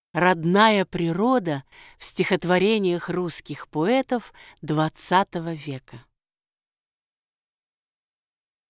Родная природа в стихотворениях русских поэтов XX века.